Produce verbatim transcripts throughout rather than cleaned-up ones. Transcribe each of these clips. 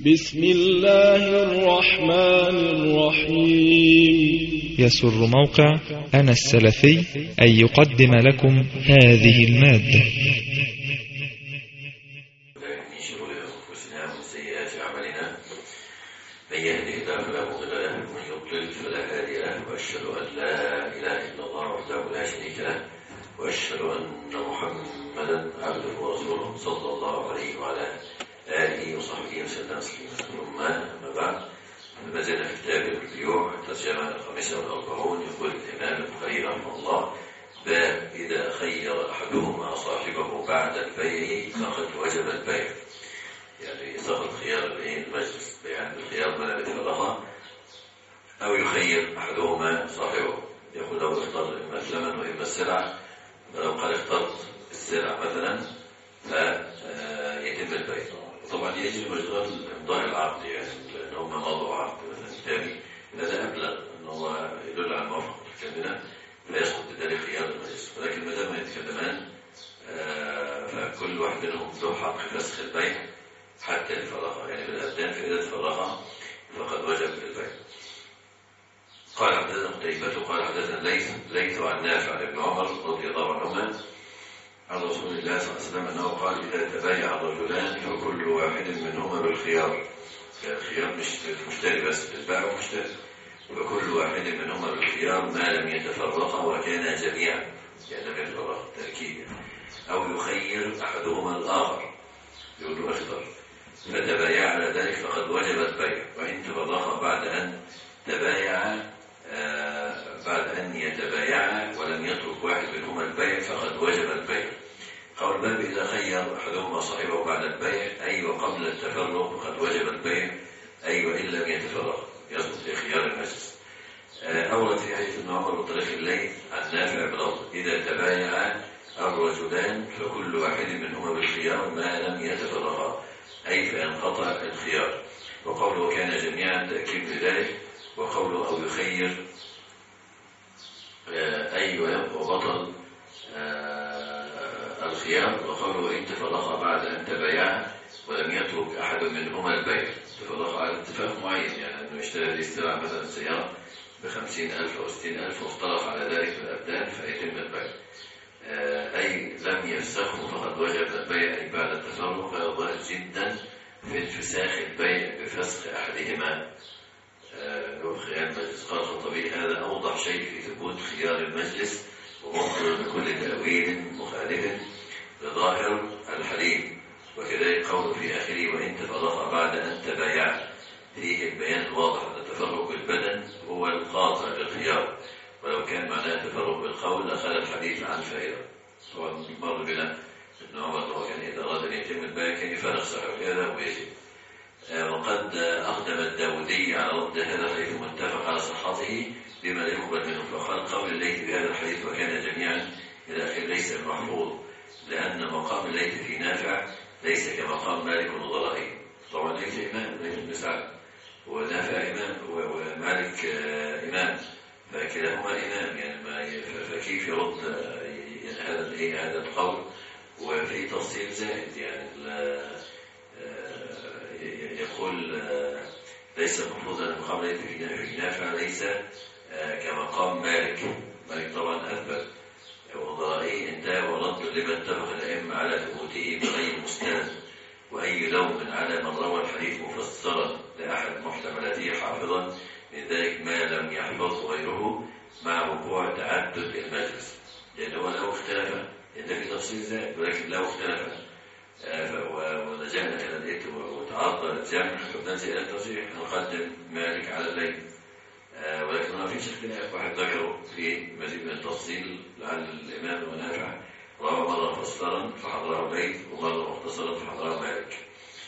بسم الله الرحمن الرحيم. يسر موقع أنا السلفي أن يقدم لكم هذه المادة. من شرور أنفسنا ومن سيئات أعمالنا، من يهده الله فلا مضل له ومن يضلل فلا هادي له، وأشهد أن لا إله إلا الله وحده لا شريك له، وأشهد أن محمدا عبده ورسوله صلى الله عليه وعلى آله وصحبه وسلم تسليما. ثم أما بعد، ما زلنا في كتاب البيوع الترجمة الخامسة والأربعون. يقول الإمام البخاري رحمه الله: باب إذا خير أحدهما صاحبه بعد البيع فقد وجب البيع. يعني سقط خيار المجلس، يعني الخيار ما لم يتفرقا، أو يخير أحدهما صاحبه، يقول له اختار إما الثمن وإما السلعة، فلو قال اخترت السلعة مثلا فيتم البيع. طبعا يجب مجرد إمضاء العقد، يعني لأن هم مضوا عقد مثلا كتابي، هذا أبلغ أنه هو يدل على الموافقة الكاملة، فيسقط بذلك خيار المجلس. ولكن ما دام يتكلمان فكل واحد منهم له حق فسخ البيع حتى الفراغ، يعني بالأبدان فإذا تفرغ فقد وجب البيع. قال حدثنا قتيبة قال حدثنا ليث ليث عن نافع عن ابن عمر رضي الله عنهما عن رسول الله صلى الله عليه وسلم أنه قال: إذا تبايع الرجلان فكل واحد منهما بالخيار. الخيار مش المشتري بس، البائع والمشتري، وكل واحد منهما بالخيار ما لم يتفرقا وكانا جميعا، يعني لم يتفرقا تأكيدا، أو يخير أحدهما الآخر يقول له اختر، فتبايع على ذلك فقد وجب البيع. وإن تفرقا بعد أن تبايع آه بعد أن يتبايعا ولم يترك واحد منهما البيع فقد وجب البيع. قول باب إذا خير أحدهما صاحبه بعد البيع، أي وقبل التفرق فقد وجب البيع، أي وإن لم يتفرق يصدق في خيار المجلس. آه أورد في حديث ابن عمر وطريق الليل عن نافع بلفظ: إذا تبايع الرجلان فكل واحد منهما بالخيار ما لم يتفرقا، أي فينقطع الخيار. وقوله كان جميعا تأكيد لذلك. وقوله أو يخير آه أي وبطل آه الخيار. وقوله إن تفرقا بعد أن تبايعا ولم يترك أحد منهما البيع، تفرقا على اتفاق معين، يعني أنه يشتري الاستراع مثلا سيارة بخمسين ألف أو ستين ألف واختلف على ذلك في الأبدان فيتم البيع. آه أي لم يفسخه فقد وجب البيع، أي بعد التفرق. فيظهر جدا في انفساخ البيع بفسخ أحدهما له خيار المجلس. قال الخطبي: هذا أوضح شيء في ثبوت خيار المجلس ومخبر بكل تأويل مخالف لظاهر الحديث. وكذلك قوله في آخره: وإن تفرقا بعد أن تبايعا، فيه البيان الواضح أن التفرق بالبدن هو القاطع للخيار، ولو كان معناه تفرق بالقول لخلى الحديث عن فائدة. طبعا مر بنا ابن عمر كان إذا أراد أن يتم البيع كان يفرق صاحبه هذا ويجب. وقد أقدم الداودي على رد هذا الحديث متفق على صحته بما لا يقبل منه، فقال: قول الليث بهذا الحديث وكان جميعا إلى آخره ليس المحفوظ، لأن مقام الليث في نافع ليس كمقام مالك والضرائي. طبعا ليس إمام، ليس بن سعد، ونافع إمام ومالك إمام، فكلاهما إمام، يعني ما فكيف يرد هذا هذا القول؟ وفي تفصيل زائد، يعني يقول ليس مفروضا أن مقام الليث في نافع ليس كمقام مالك. مالك طبعا أثبت، والضرائي انتهى ورد لما اتفق الأئمة على ثبوته بغير مستند. وأي لوم على من روى الحديث مفسرا لأحد محتملاته حافظا من ذلك ما لم يحفظ غيره مع وقوع تعدد المجلس، لأنه لو اختلف، لأن في تفصيل زائد، ولكن لو اختلف ولجأنا إلى الإثم وتعرض الجمع فبننزل إلى الترجيح، نقدم مالك على الليل. آه ولكن ما فيش اختلاف. واحد ذكره في مزيد من التفصيل لعل الإمام ونافع روى مرة مفسرا فحضره الليث ومرة مختصرا فحضره مالك.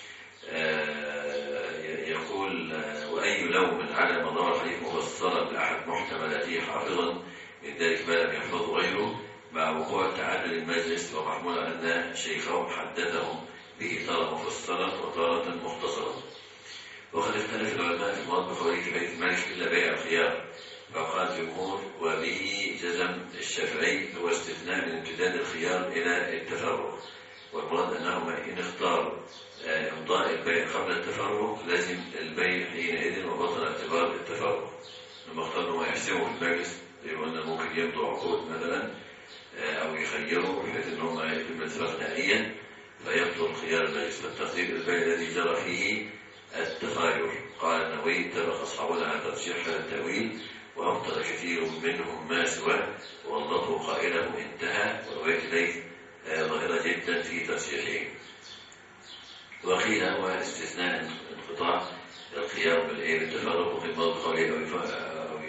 آه يقول: آه وأي لوم على من روى الحديث مفسرا لأحد محتملاته حافظا من ذلك ما لم يحفظ غيره مع وقوع تعدد المجلس، ومحمول أن شيخهم حدثهم به تارة مفسرا وتارة مختصرا. وقد اختلف العلماء في المراد بقوله في حديث مالك إلا بيع الخيار، فقال الجمهور وبه جزم الشافعي هو استثناء من امتداد الخيار إلى التفرق، والمراد أنهما إن اختار إمضاء البيع قبل التفرق لازم البيع حينئذ وبطل اعتبار التفرق. لما اختار أنه يحسموا في المجلس زي ما قلنا ممكن يمضوا عقود مثلا أو يخيروا بحيث أنهم يتم الاتفاق نهائيا فيبطل خيار المجلس. فالتقدير البيع الذي جرى فيه التخاير قال النووي اتفق أصحابنا على ترجيح هذا التأويل وأبطل كثير منهم ما سواه والله قائله انتهى ورواية إليه ظاهرة جدا في ترجيحه. وقيل هو استثناء انقطاع الخيار بالتفرق وفي الموضوع قوله أو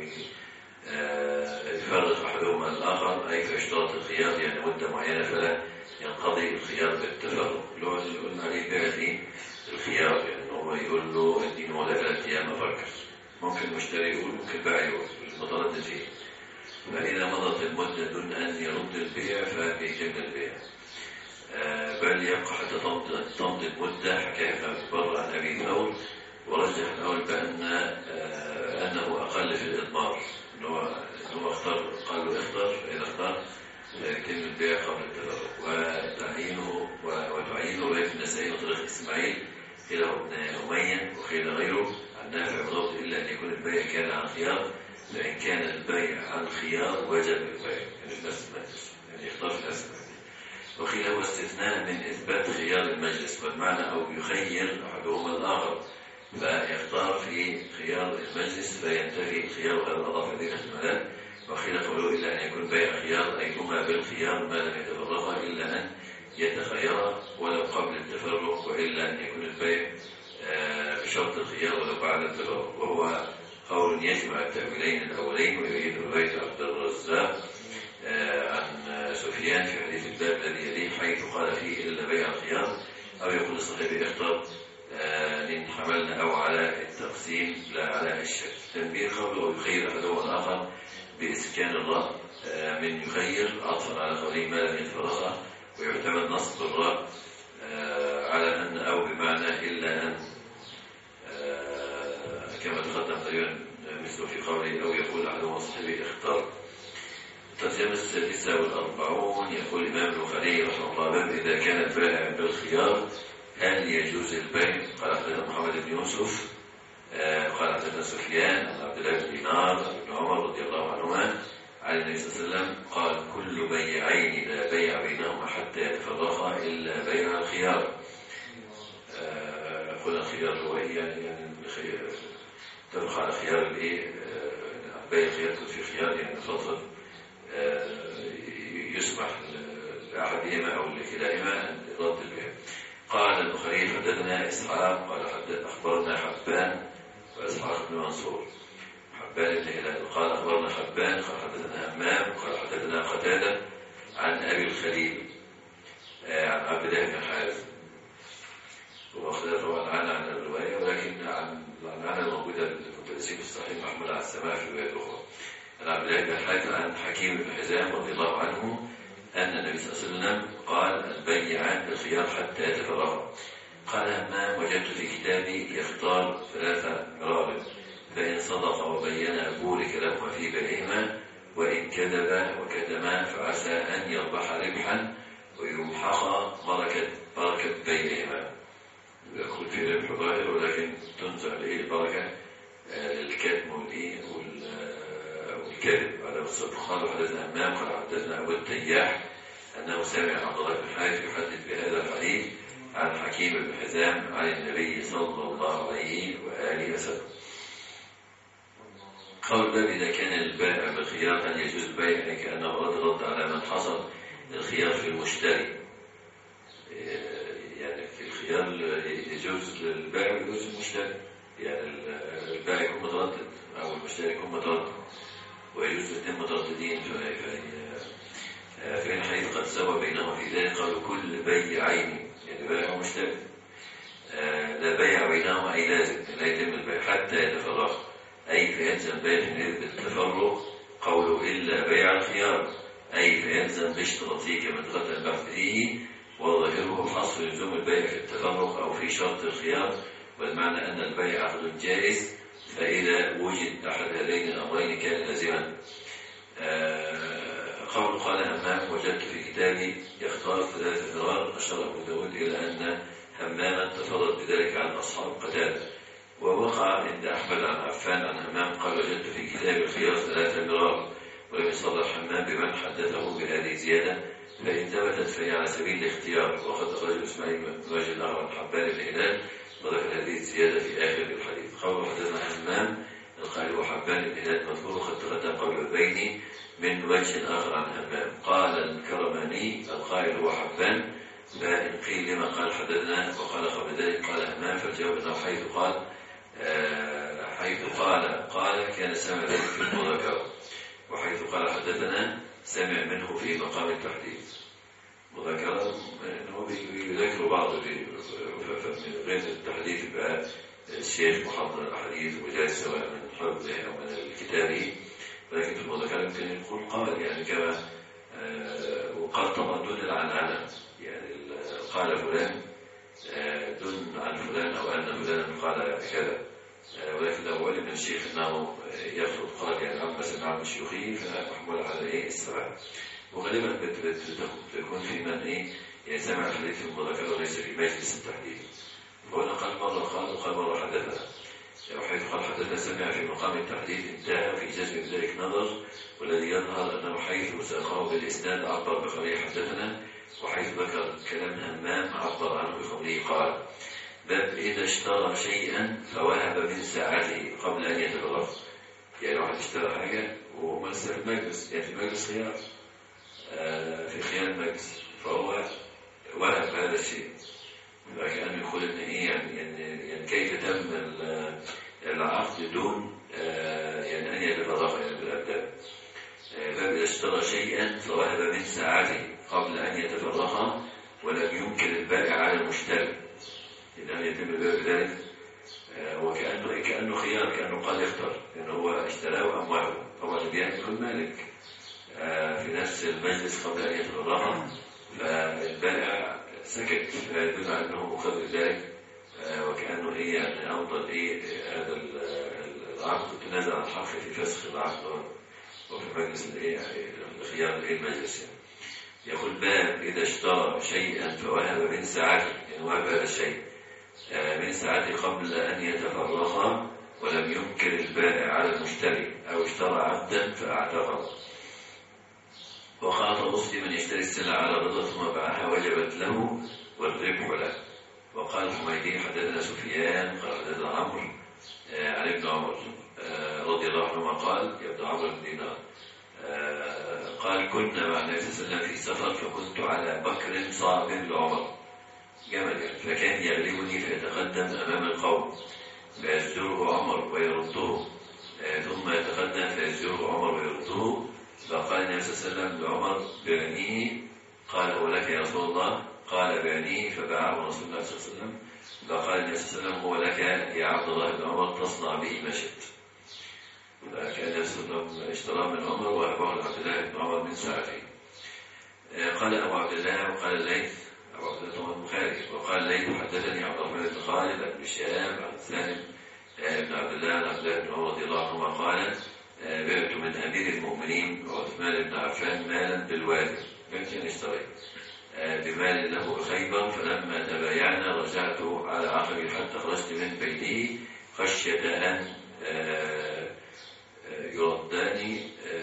يفرق أحدهما الآخر أي فيشترط الخيار يعني مدة معينة فلا ينقضي الخيار بالتفرق. اللي هو اللي قلنا عليه بيع الخيار يعني هو يقول له اديني ولا ثلاث أيام أفكر. ممكن المشتري يقول ممكن باع يقول المتردد فيه. فإذا مضت المدة دون أن يرد البيع فبيتم البيع. آه بل يبقى حتى تمضي المدة. حكاية ابن بر عن أبي ثور ورجح الأول بأن آه أنه أقل في الإضمار. أنه اختار قال له اختار فإذا اختار يتم البيع قبل التفرق. وتعيينه وتعيينه رواية النسائي وطريق إسماعيل قيل ابن أمية وقيل غيره عن نافع بضبط إلا أن يكون البيع كان عن خيار فإن كان البيع عن خيار وجب البيع يعني نفس المجلس يعني يختار في نفس المجلس. وقيل هو استثناء من إثبات خيار المجلس والمعنى أو يخير أحدهما الآخر فيختار في خيار المجلس فينتهي الخيار غير أضاف هذه الاحتمالات. وقيل قوله إلا أن يكون بيع خيار أي هما بالخيار ما لم يتفرقا إلا أن يتخيرا ولو قبل التفرق وإلا أن يكون البيع بشرط الخيار ولو بعد التفرق. وهو قول يجمع التأويلين الأولين ويريد رواية عبد الرزاق عن سفيان في حديث الباب الذي يليه حيث قال فيه إلا بيع الخيار أو يقول الصحيح اختر إن حملنا أو على التقسيم لا على الشك. تنبيه قوله يخير أحدهما الآخر بإسكان الله من يخير عطفا على قوله ما لم يتفرقا ويعتمد نصب الراء على أن أو بمعنى إلا أن كما تقدم تقريبا مثل في قوله أو يقول أحدهما صحيح اختار. الترجمة السادسة والأربعون يقول الإمام البخاري رحمه الله باب إذا كان البائع بالخيار هل يجوز البيع؟ قال حدثنا محمد بن يوسف قال حدثنا سفيان عن عبد الله بن دينار عن ابن عمر رضي الله عنهما عن النبي صلى الله عليه وسلم قال كل بيعين لا بيع بينهما حتى يتفرقا إلا بيع الخيار. قلنا الخيار هو يعني يعني تفرق على خيار الايه بيع الخيار يكون في خيار يعني فترة يسمح لأحدهما أو لكلاهما أن رد البيع. قال البخاري حدثنا إسحاق قال أخبرنا حبان وإسحاق بن منصور حبان بن هلال قال أخبرنا حبان قال حدثنا همام قال حدثنا قتادة عن أبي الخليل عن عبد الله بن حارث وأخذ طبعا عن عن الرواية ولكن عن العنعنة الموجودة المدرسين في الصحيح محمول على السماع في روايات أخرى. عن عبد الله بن حارث عن حكيم بن حزام رضي الله عنه أن النبي صلى الله عليه وسلم قال البيعان بالخيار حتى يتفرقا. قال همام وجدت في كتابي يختار ثلاثة مرار فإن صدق وبين بورك لهما في بيعهما وإن كذب وكتما فعسى أن يربح ربحا ويمحق بركة بركة بيعهما. يقول في ربح ظاهر ولكن تنزع له البركة للكتم والكذب على الصدق. قال حدثنا همام قال حدثنا أبو التياح أنه سمع عبد الله بن حارث يحدث بهذا الحديث عن حكيم بن حزام عن النبي صلى الله عليه وآله وسلم. قول باب إذا كان البائع بالخيار أن يجوز البيع يعني كأنه رد رد على من حصل الخيار في المشتري. يعني في الخيار يجوز للبائع ويجوز المشتري يعني البائع يكون متردد أو المشتري يكون متردد ويجوز الاثنين مترددين. فإن حديث قد سوى بينهما في ذلك قالوا كل بيعين يعني بائع ومشتري لا بيع بينهما أي لازم لا يتم البيع حتى يتفرقا أي فيلزم بيع بالتفرق قوله إلا بيع الخيار أي فيلزم باشتراطه كما تقدم البحث فيه وظاهره حصر لزوم البيع في التفرق أو في شرط الخيار والمعنى أن البيع عقد جائز فإذا وجد أحد هذين الأمرين كان لازما. قول قال همام وجدت في كتابي يختار ثلاثة مرار. أشار أبو داود إلى أن هماما تفضل بذلك عن أصحاب قتادة. ووقع عند أحمد عن عفان عن همام قال وجدت في كتابي الخيار ثلاثة مرار، ولم يصرح همام بمن حدثه بهذه الزيادة، فإن ثبتت فهي على سبيل الاختيار. وقد أخرج إسماعيل بن ماجد الأغر عن حبان بن هلال وذكر هذه الزيادة في آخر الحديث. قول حدثنا همام القائل وحبان بن هلال مذكور قد تقدم قول البيني من وجه آخر عن همام. قال الكرماني القائل هو حبان، فإن قيل لما قال حدثنا وقال قبل ذلك قال همام، فالجواب أنه حيث قال آه حيث قال قال كان سمع ذلك في المذاكرة، وحيث قال حدثنا سمع منه في مقام التحديث. مذاكرة أنه بيذكروا بعض من غير التحديث بقى الشيخ محضر الأحاديث وجاز سواء من حفظه أو من الكتابي، ولكن في المذاكرة يمكن يقول قال يعني كما آه وقال طبعا دون العنعنة، يعني قال فلان آه دون عن فلان أو أن فلان قال كذا، آه ولكن لو علم من الشيخ أنه يفرض قال يعني عما سمع من شيوخه فمحمول على إيه السماع. وغالبا بتكون في من إيه يعني سمع الحديث في المذاكرة وليس في مجلس التحديث. فهنا قال مرة قال وقال مرة حدثنا، وحيث قال حدثنا سمع في مقام التحديث انتهى في جزم ذلك نظر، والذي يظهر أنه حيث ساقه بالإسناد عبر بقوله حدثنا، وحيث ذكر كلام همام عبر عنه بقوله قال. باب إذا اشترى شيئا فوهب من ساعته قبل أن يتفرغ. يعني واحد اشترى حاجة وهو لسه في المجلس، يعني في المجلس خيار آه في خيار المجلس، فهو وهب هذا الشيء، فكأنه يقول إن إيه يعني, يعني, يعني كيف تم العقد دون آه يعني أن يتفرغ يعني بالأبدان. آه باب إذا اشترى شيئا فوهب من ساعته قبل أن يتفرغ ولم يمكن البائع على المشتري، إذا يتم بذلك آه وكأنه كأنه خيار، كأنه قال يختار لأنه هو اشتراه أم وهبه. طبعا البيع يكون مالك آه في نفس المجلس قبل أن يتفرغ، فالبائع سكت، فيدل على أنه مقدر ذلك آه وكأنه إيه يعني أفضل إيه هذا العقد تنازل عن حقه في فسخ العقد وفي مجلس الإيه خيار الإيه المجلس. يعني يقول باب إذا اشترى شيئا فوهب من ساعته، يعني وهب هذا الشيء آه من ساعته قبل أن يتفرغ ولم يمكن البائع على المشتري، أو اشترى عبدا فاعتقه. وخاط مسلم من يشتري السلعة على رضا ثم باعها وجبت له والربح له. وقال الحميدي حدثنا سفيان قال حدثنا عمرو آه عن ابن عمر آه رضي الله عنهما قال يا ابن عمرو بن دينار آه قال كنا مع النبي صلى الله عليه وسلم في سفر، فكنت على بكر صعب لعمر جمل، فكان يغلبني فيتقدم أمام القوم فيزجره عمر ويرده آه ثم يتقدم فيزجره عمر ويرده. فقال النبي صلى الله عليه وسلم لعمر بعنيه، قال هو لك يا رسول الله؟ قال بعنيه، فباعه رسول الله صلى الله عليه وسلم. فقال النبي صلى الله عليه وسلم هو لك يا عبد الله بن عمر تصنع به ما شئت. فكان النبي صلى الله عليه وسلم اشتراه من عمر وهبه لعبد الله بن عمر من ساعته. قال أبو عبد الله وقال الليث أبو عبد الله البخاري وقال الليث حدثني عبد الرحمن بن خالد بن شهاب عن سالم بن عبد الله عن عبد الله بن عمر رضي الله عنهما قال بعت من أمير المؤمنين وعثمان بن عفان مالا بالوادي، كنت اشتريت بمال له خيبر، فلما تبايعنا رجعت على عقبي حتى خرجت من بيته خشية أن يرداني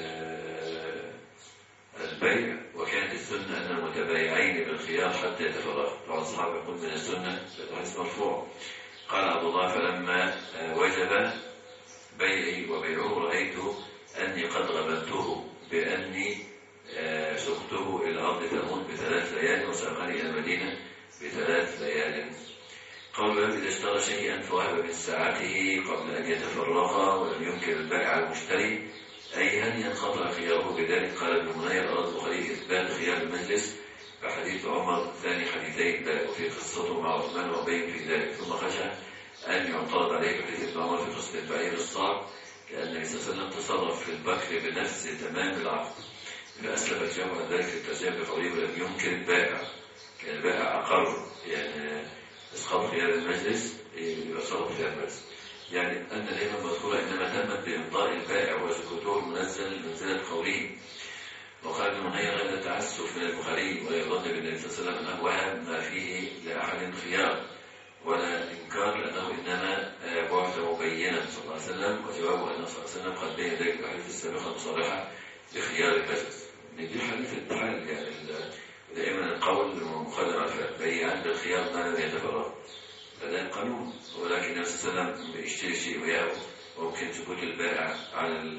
البيع، وكانت السنة أن المتبايعين بالخيار حتى يتفرغ. طبعا الصحابة يقول من السنة الحديث مرفوع. قال عبد الله فلما وجب بيعي وبيعه رأيت أني قد غبنته بأني سقته إلى أرض تموت بثلاث ليال وساقني إلى المدينة بثلاث ليال. قال إذا اشترى شيئا فوهب من ساعته قبل أن يتفرغ ولم يمكن البيع على المشتري، أي هل ينقطع خياره بذلك؟ قال ابن منير أراد البخاري إثبات خيار المجلس فحديث عمر ثاني حديثين وفي قصته مع عثمان وبين في ذلك، ثم خشى أن يعترض عليه حديث ابن عمر في قصة البعير الصعب كأن النبي صلى الله عليه وسلم تصرف في البكر بنفس تمام العقد، فأسلف الجمع ذلك في الترجمة بقوله ولم يمكن البائع، كان البائع أقر يعني إسقاط خيار المجلس يصرف خيار المجلس، يعني أن الإمام المذكورة إنما تمت بإمضاء البائع وسكوته المنزل منزلة قوله وقال ابن منير هذا التعسف من البخاري ولا يظن بالنبي صلى الله عليه وسلم أنه وهب ما فيه لأحد خيار ولا إنكار، لأنه إنما بعث مبينا صلى الله عليه وسلم، وجوابه أنه صلى الله عليه وسلم قد بين ذلك الحديث السابقة المصرحة بخيار المجلس. دي حديث الحال يعني دائما القول مقدم على الفعل، بيعا بالخيار ما لم يتفرغ، فده قانون. ولكن النبي صلى الله عليه وسلم بيشتري شيء وياه، وممكن سكوت البائع على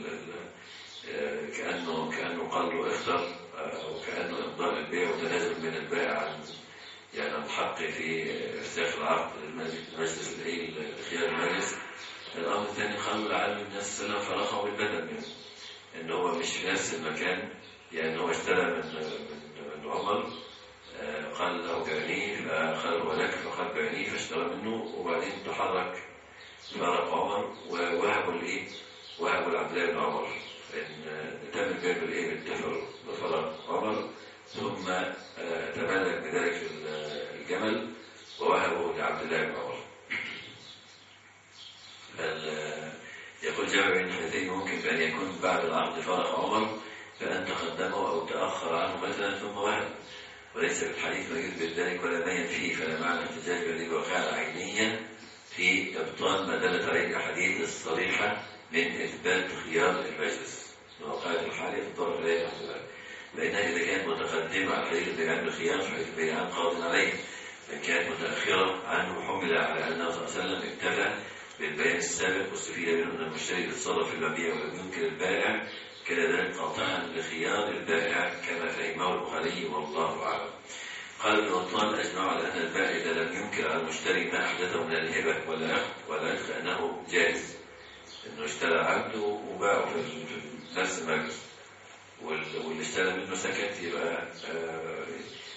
كأنه كأنه قال له اختر، أو كأنه إمضاء البيع وتنازل من البائع عن يعني الحق في ارتياح العقد للمجلس العيل لخيار المجلس. الأمر الثاني قالوا لعل النبي صلى الله عليه وسلم فرقه بالبدن، يعني إن هو مش في نفس المكان، يعني هو اشترى من من من عمر، قال له بعنيه فقال هو لك، فقال بعنيه فاشترى منه، وبعدين تحرك فرق عمر ووهبوا الايه؟ وهبوا لعبد الله بن عمر، ان تم البيع بالايه؟ بالتفرق بفرق عمر، ثم تمالك بذلك الجمل ووهبه لعبد الله بن عمر. يقول جابر بن حيثين ممكن بأن يكون بعد العقد فرق عمر فأن تقدمه أو تأخر عنه مثلا ثم وهب، وليس في الحديث ما يثبت ذلك ولا ما ينفيه، فلا معنى احتجاج بهذه الوقائع عينيا في إبطال ما دلت عليه الأحاديث الصريحة من إثبات خيار المجلس. الوقائع الحالية تضطر إليها لأنها إذا كانت متقدمة على حديث البيعان بالخيار فحديث البيعان قاضٍ عليه، فإن كانت متأخرة عنه حمل على أنه صلى الله عليه وسلم اكتفى بالبيان السابق واستفيد منه أن المشتري يتصرف في المبيع ولم يمكن البائع، كان ذلك قاطعا لخيار البائع كما فهمه البخاري والله أعلم. قال ابن بطال أجمع على أن البائع إذا لم ينكر على المشتري ما أحدثه من الهبة ولا أخذ ولا أخذ أنه جائز، إنه اشترى عبده وباعه في نفس المجلس، واللي اشترى منه سكت، يبقى آه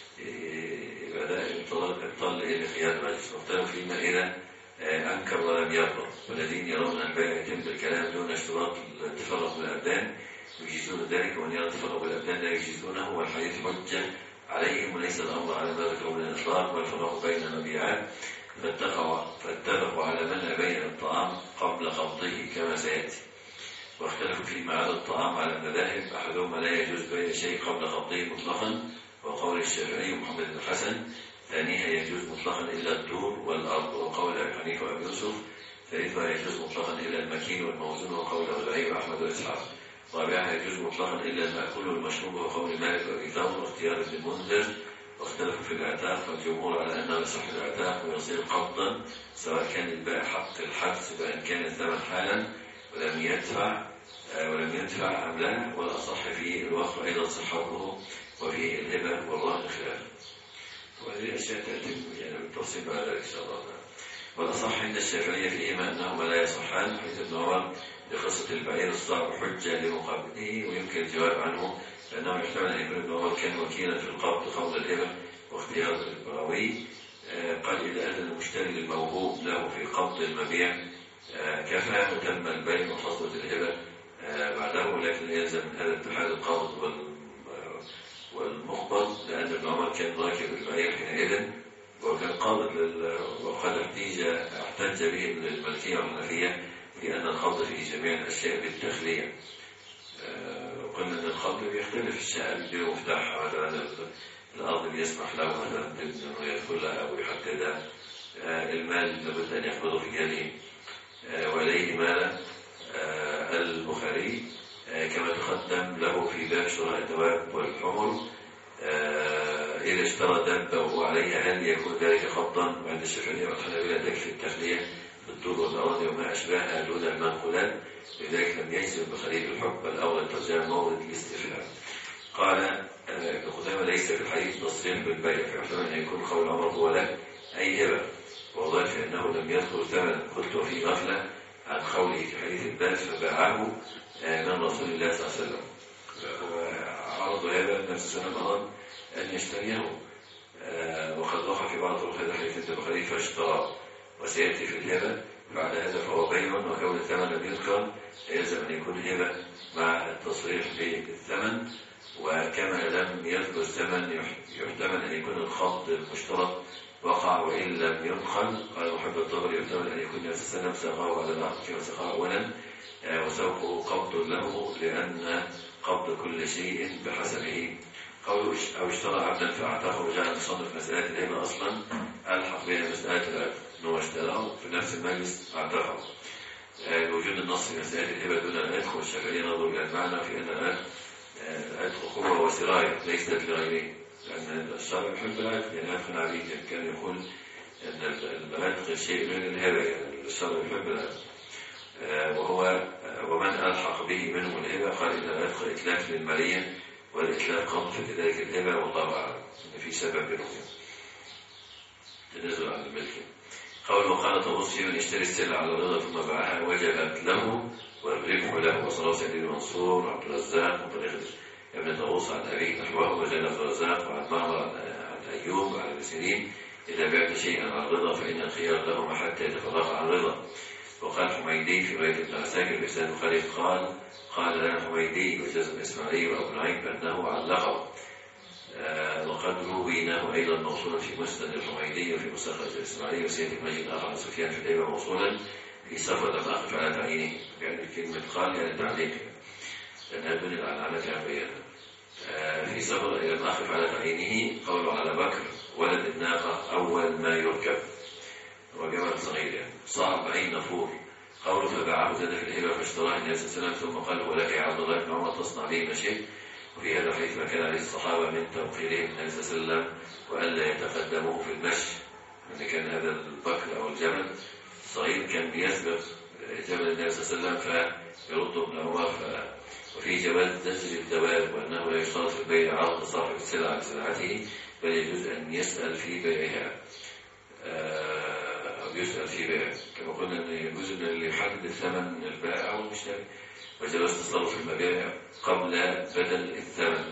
يبقى ده ابطال ابطال إيه لخيار المجلس. واختلف فيما إذا آه أنكر ولم يرضى، والذين يرون البائع يتم بالكلام دون اشتراط التفرق بالأبدان يجيزون ذلك، ومن يرى التفرق بالأبدان لا يجيزونه، والحديث حجة عليهم، وليس الأمر على ما ذكروا من الإطلاق والفرق بين المبيعات، فاتفقوا على منع بيع الطعام قبل قبضه كما سيأتي. واختلفوا فيما على الطعام على المذاهب، أحدهما لا يجوز بيع شيء قبل قبضه مطلقا وقول الشافعي ومحمد بن الحسن، ثانيها يجوز مطلقا إلا الدور والأرض وقول أبي حنيفة وأبي يوسف، ثالثها يجوز مطلقا إلا المكين والموزون وقول الأوزاعي وأحمد وإسحاق، رابعها يجوز مطلقا إلا المأكول والمشروب وقول مالك وأبي ثور واختيار ابن المنذر. واختلفوا في الاعتاق، والجمهور على أنه يصح الاعتاق ويصير قبضا سواء كان البائع حق الحبس بأن كان الثمن حالا ولم يدفع ولم يدفع أم لا، والأصح في الوقت أيضا صحته وفي الهبة والله خلاف. وهذه الأشياء تأتي يعني بالتفصيل بعد ذلك إن شاء الله. والأصح عند الشافعية فيهما أنهما لا يصحان، حيث ابن عمر لقصة البعير الصعب حجة لمقابله ويمكن الجواب عنه، لأنه يحتمل أن يكون ابن عمر كان وكيلا في القبض قبل الهبة واختيار البراوي. قال إذا أذن المشتري للموهوب له في قبض المبيع كفى وتم البيع وحصلت الهبة بعده، ولكن يلزم من هذا اتحاد القابض والمقبض، لأن ابن عمر كان راكب البعير حينئذ وكان قابض وقد احتج احتج به المالكية والحنفية في أن القبض في جميع الأشياء بالتخلية. قلنا أن القبض بيختلف، الشقة بيديله مفتاح مثلا، الأرض بيسمح له مثلا أنه يدخلها أو يحددها، المال لابد أن يقبضه في يده. وإليه مال البخاري كما تقدم له في باب شراء الدواب والحمر، إذا اشترى دابة وهو عليها هل يكون ذلك قبضا؟ وعند الشافعية والحنابلة تكفي التخلية بالدور والأراضي وما أشباهها دون المنقولات، لذلك لم يجزم البخاري بالحكم بل أولى ترجمة مورد الاستفهام. قال ابن قدامة ليس في الحديث تصريح بالبيع، فيحتمل أن يكون قول عمر هو له أي هبة، والله فإنه لم يذكر ثمنا. قلت وفي غفلة عن قوله في حديث الباب فباعه من رسول الله صلى الله عليه وسلم، وعرض هذا النبي صلى الله عليه وسلم أراد أن يشتريه، وقد وقع في بعض طرق حديث البخاري فاشترى، وسيأتي في الهبة بعد هذا فهو بيع، وكون الثمن لم يذكر يلزم أن يكون هبة مع التصريح بالثمن، وكما لم يذكر الثمن يحتمل أن يكون الخفض المشترط وقع وإن لم ينقل. قال محمد الطبري يحتمل أن يكون نفس السنة سقاه على العقد كما سقاه أولا، وسوقه قبض له لأن قبض كل شيء بحسبه. قوله أو اشترى عبدا فأعتقه، وجعل المصنف مسألة الهبة أصلا ألحق بها مسألة العتق، أنه اشتراه في نفس المجلس أعتقه. وجود النص في مسألة الهبة دون العتق، والشافعية نظروا إلى المعنى في أن العتق العتق قوة وسراية ليست لغيره، لأن الشرع يحب العتق. يعني عتق العبيد كان يقول أن العتق شيء من الهبة، يعني الشرع يحب العتق. وهو ومن ألحق به منهم الهبة قال إن العتق إتلاف للمالية، والإتلاف قام في كذلك الهبة، والله أعلم إن في سبب بينهم تنزل عن الملك. قوله قال طاووس من يشتري السلع على الرضا ثم باعها وجبت له والربح له. وصلاه سعيد بن منصور وعبد الرزاق وطريق ابن طاووس عن أبيه نحوه، وجل عبد الرزاق وعن معمر عن أيوب وعن ابن سيرين إذا بعت شيئا عن الرضا فإن الخيار لهما حتى يتفرق عن الرضا. وقال حميدي في رواية ابن عساكر بإسناد البخاري قال قال لنا حميدي وجزم الإسماعيلي وأبو نعيم بأنه علقه. آه وقد رويناه أيضا موصولا في مسند الحميدي وفي مستخرج الإسماعيلي وسيد المجد آخر عن سفيان في الهبة موصولا في سفر لم أقف على تعيينه، يعني كلمة قال يعني تعليق، لأنها دون على تعبيرها. آه في سفر لم أقف على تعيينه قوله على بكر ولد الناقة أول ما يركب، وجمال صغير يعني صعب أي نفور. قوله فباعه زاد في الهبة فاشتراه النبي صلى الله عليه وسلم ثم قال ولك يا عبد الله بن عمر تصنع به ما شئت. وفي هذا الحديث ما كان عليه الصحابة من توقيرهم النبي صلى الله عليه وسلم وألا يتقدموه في المشي، أن كان هذا البكر أو الجمل الصغير كان بيسبق جمل النبي صلى الله عليه وسلم فيرد ابن عمر. وفي جواز زجر الدواب، وأنه لا يشترط في البيع عرض صاحب السلعة لسلعته، بل يجوز أن يسأل في بيعها أو يسأل في بيعها، كما قلنا أن يجوز أن اللي يحدد الثمن البائع أو المشتري. وجواز تصرف المبيع قبل بدل الثمن،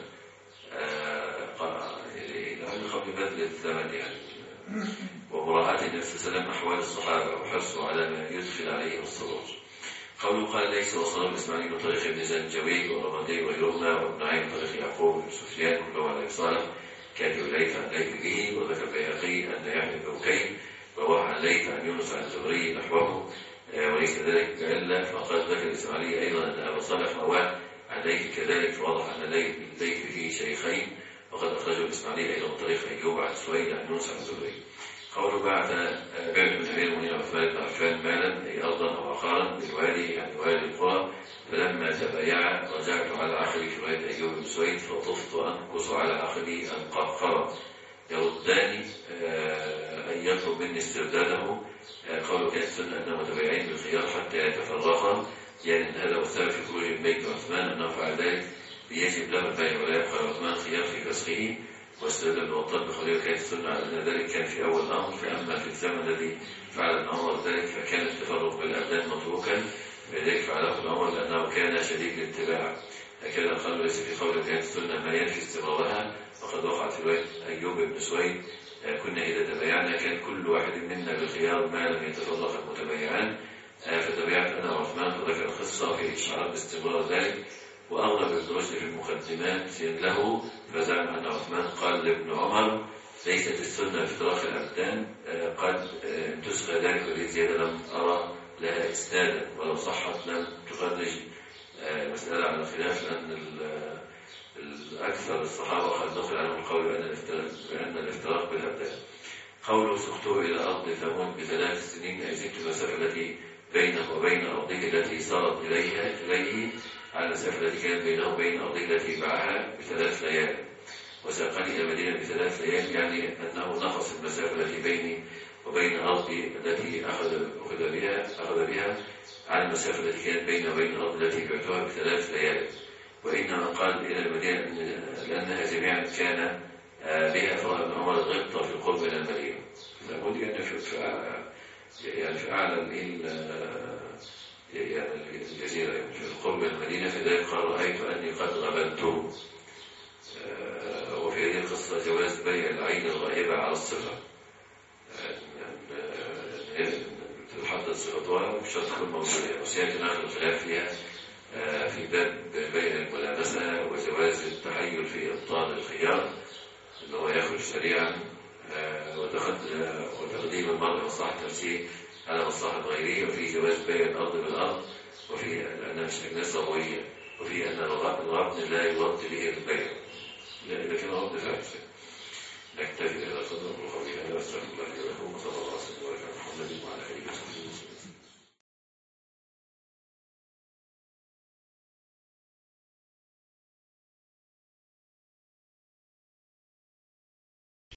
يعني قبل بدل الثمن يعني. ومراعاة النبي صلى الله عليه وسلم أحوال الصحابة وحرصه على ما يدخل عليه السرور. قوله قال ليس وصله الإسماعيلي من طريق ابن زنجوي ورمادي وغيرهما وابن عين طريق يعقوب بن سفيان كلهم على صالح كاتب ليث عن ليث به. وذكر البيهقي أن يحيى بن بكير رواه عن ليث عن يونس عن الزهري نحوه وليس ذلك بعلة. فقد ذكر الإسماعيلي أيضا أن أبا صالح رواه عن ليث كذلك، فواضح أن ليث فيه شيخين، وقد أخرجه الإسماعيلي أيضا من طريق أيوب عن سويد عن يونس عن الزهري. قوله بعث بعث من أمير المؤمنين عثمان بن عفان مالا أي أرضا أو عقارا للوالي يعني والي القرى، فلما تبايع رجعت على عقبي في رواية أيوب بن سويد فطفت أنقص على عقبي القرقرة يرداني أن يطلب مني استرداده. قالوا كانت السنة أنهم متبايعين بالخيار حتى يتفرقا، يعني أن هذا هو السبب في خروج من بيت عثمان أنه فعل ذلك ليجب له البيع ولا يبقى عثمان خيار في فسخه. واستدل ابن بطال بخليل كانت السنة على أن ذلك كان في أول الأمر، فأما في الزمن الذي فعل ابن عمر ذلك فكان التفرق بالأبدان متروكا، فذلك فعله ابن عمر لأنه كان شديد الاتباع. هكذا قال ليس في قول كانت السنة ما ينفي استمرارها، وقد وقعت في رواية أيوب بن سويد كنا إذا تبايعنا كان كل واحد منا بالخيار ما لم يتفرق المتبايعان، فتبايعت أنا وعثمان. فذكر القصة في إشعار باستمرار ذلك. وأغلب ابن رشد في المقدمات له فزعم أن عثمان قال لابن عمر ليست السنة افتراق الأبدان قد تسقى ذلك، ولذلك زيادة لم أرى لها إسنادا، ولو صحت لم تخرج مسألة على خلاف، لأن الأكثر الصحابة قد نقل عنهم القول بأن الافتراق بالأبدان. قوله سقطه إلى أرض ثمود بثلاث سنين أي زدت المسافة التي بينه وبين أرضه التي صارت إليها إليه على المسافة التي كانت بينه وبين أرضه التي باعها بثلاث ليال، وساقني إلى المدينة بثلاث ليال، يعني أنه نقص المسافة التي بيني وبين أرضي التي أخذ بها أخذ بها على المسافة التي كانت بينه وبين الأرض التي بعتها بثلاث ليال. وإنما قال إلى المدينة لأنها جميعا كان بها فرع ابن عمر غبطة في القرب من المدينة. لابد أن في يعني في أعلى يعني الجزيرة يعني في القرب من المدينة، فذلك قال رأيت أني قد غبنته. وفي هذه القصة جواز بيع العين الغائبة على الصفة، تحدد صفتها بشرط تكون موجودة، وسيأتي ناخذ الخلاف فيها في باب بيع الملامسة وجواز التحيل في إبطال الخيار اللي هو يخرج سريعا، وتقديم المرء مصلحة نفسه على مصلحة غيره، وفي جواز بيع الأرض بالأرض، وفي لأنها مش أجناس ضوئية وفي أن الغبن لا يرد به البيع، لأن إذا كان رد فاسد. نكتفي بهذا القدر وقولي هذا، واستغفر الله لي ولكم، وصلى الله وسلم وبارك على محمد وعلى آله وصحبه.